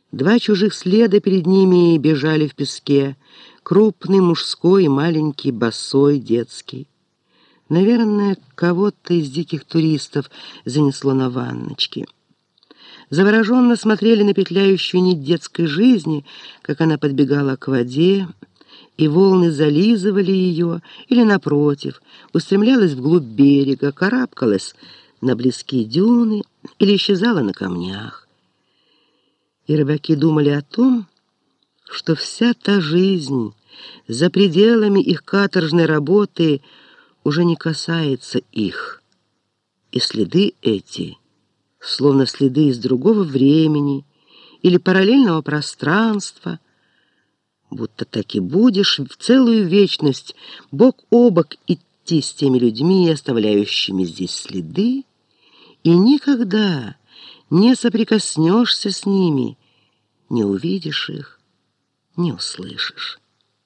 Два чужих следа перед ними бежали в песке, крупный мужской и маленький босой детский. Наверное, кого-то из диких туристов занесло на ванночки. Завороженно смотрели на петляющую нить детской жизни, как она подбегала к воде, и волны зализывали ее, или, напротив, устремлялась вглубь берега, карабкалась на близкие дюны или исчезала на камнях. И рыбаки думали о том, что вся та жизнь за пределами их каторжной работы уже не касается их, и следы эти, словно следы из другого времени или параллельного пространства, будто так и будешь в целую вечность бок о бок идти с теми людьми, оставляющими здесь следы, и никогда не соприкоснешься с ними, не увидишь их, не услышишь.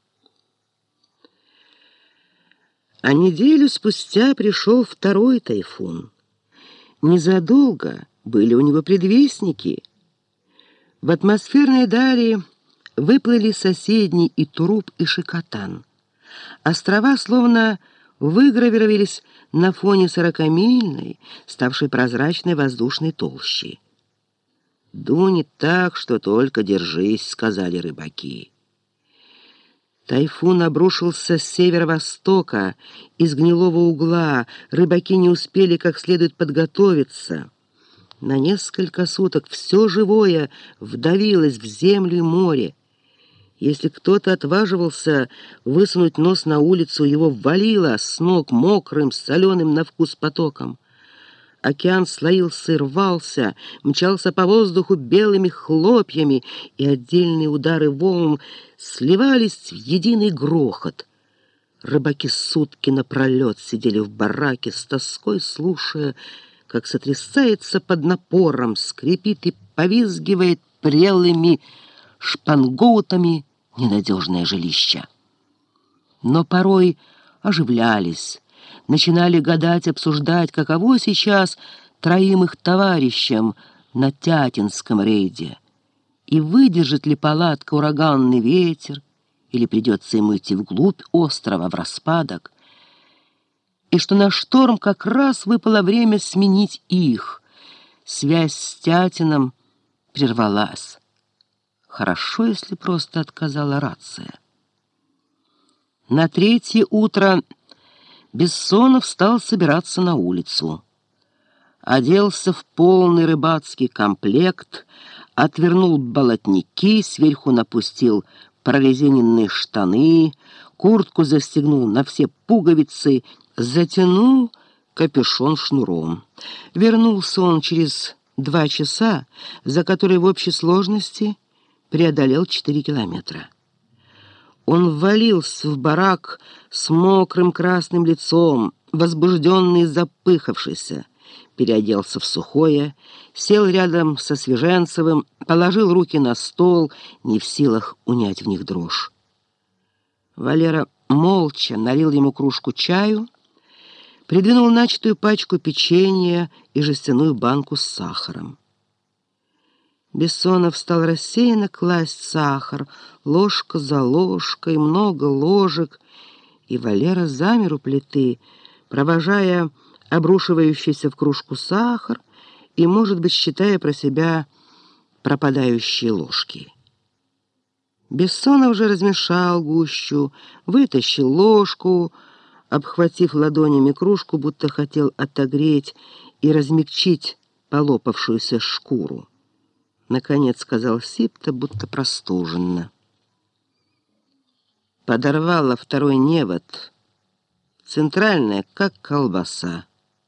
А неделю спустя пришел второй тайфун. Незадолго были у него предвестники. В атмосферной дали выплыли соседний Итуруп и Шикотан. Острова словно выгравировались на фоне 40-мильной, ставшей прозрачной воздушной толщи. «Дунет так, что только держись», — сказали рыбаки. Тайфун обрушился с северо-востока, из гнилого угла. Рыбаки не успели как следует подготовиться. На несколько суток все живое вдавилось в землю и море. Если кто-то отваживался высунуть нос на улицу, его валило с ног мокрым, соленым на вкус потоком. Океан слоился и рвался, мчался по воздуху белыми хлопьями, и отдельные удары волн сливались в единый грохот. Рыбаки сутки напролет сидели в бараке с тоской, слушая, как сотрясается под напором, скрипит и повизгивает прелыми шпангоутами ненадежное жилище. Но порой оживлялись, начинали гадать, обсуждать, каково сейчас троим их товарищам на Тятинском рейде, и выдержит ли палатка ураганный ветер, или придется ему идти вглубь острова в распадок, и что на шторм как раз выпало время сменить их. Связь с Тятином прервалась. Хорошо, если просто отказала рация. На третье утро Бессонов стал собираться на улицу. Оделся в полный рыбацкий комплект, отвернул болотники, сверху напустил прорезиненные штаны, куртку застегнул на все пуговицы, затянул капюшон шнуром. Вернулся он через 2 часа, за которые в общей сложности преодолел 4 километра. Он ввалился в барак с мокрым красным лицом, возбужденный и запыхавшийся, переоделся в сухое, сел рядом со Свеженцевым, положил руки на стол, не в силах унять в них дрожь. Валера молча налил ему кружку чаю, придвинул начатую пачку печенья и жестяную банку с сахаром. Бессонов стал рассеянно класть сахар, ложка за ложкой, много ложек, и Валера замер у плиты, провожая обрушивающийся в кружку сахар и, может быть, считая про себя пропадающие ложки. Бессонов же размешал гущу, вытащил ложку, обхватив ладонями кружку, будто хотел отогреть и размягчить полопавшуюся шкуру. Наконец сказал сипто, будто простуженно. Подорвало второй невод, центральная, как колбаса.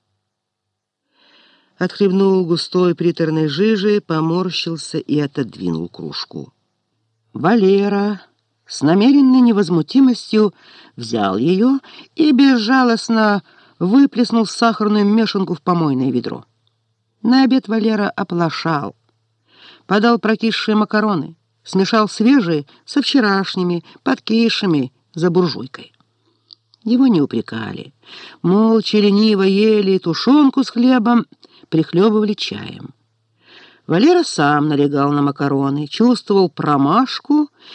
Отхлебнул густой приторной жижи, поморщился и отодвинул кружку. Валера с намеренной невозмутимостью взял ее и безжалостно выплеснул сахарную мешанку в помойное ведро. На обед Валера оплошал. Подал прокисшие макароны, смешал свежие со вчерашними, подкисшими за буржуйкой. Его не упрекали. Молча, лениво ели тушенку с хлебом, прихлебывали чаем. Валера сам налегал на макароны, чувствовал промашку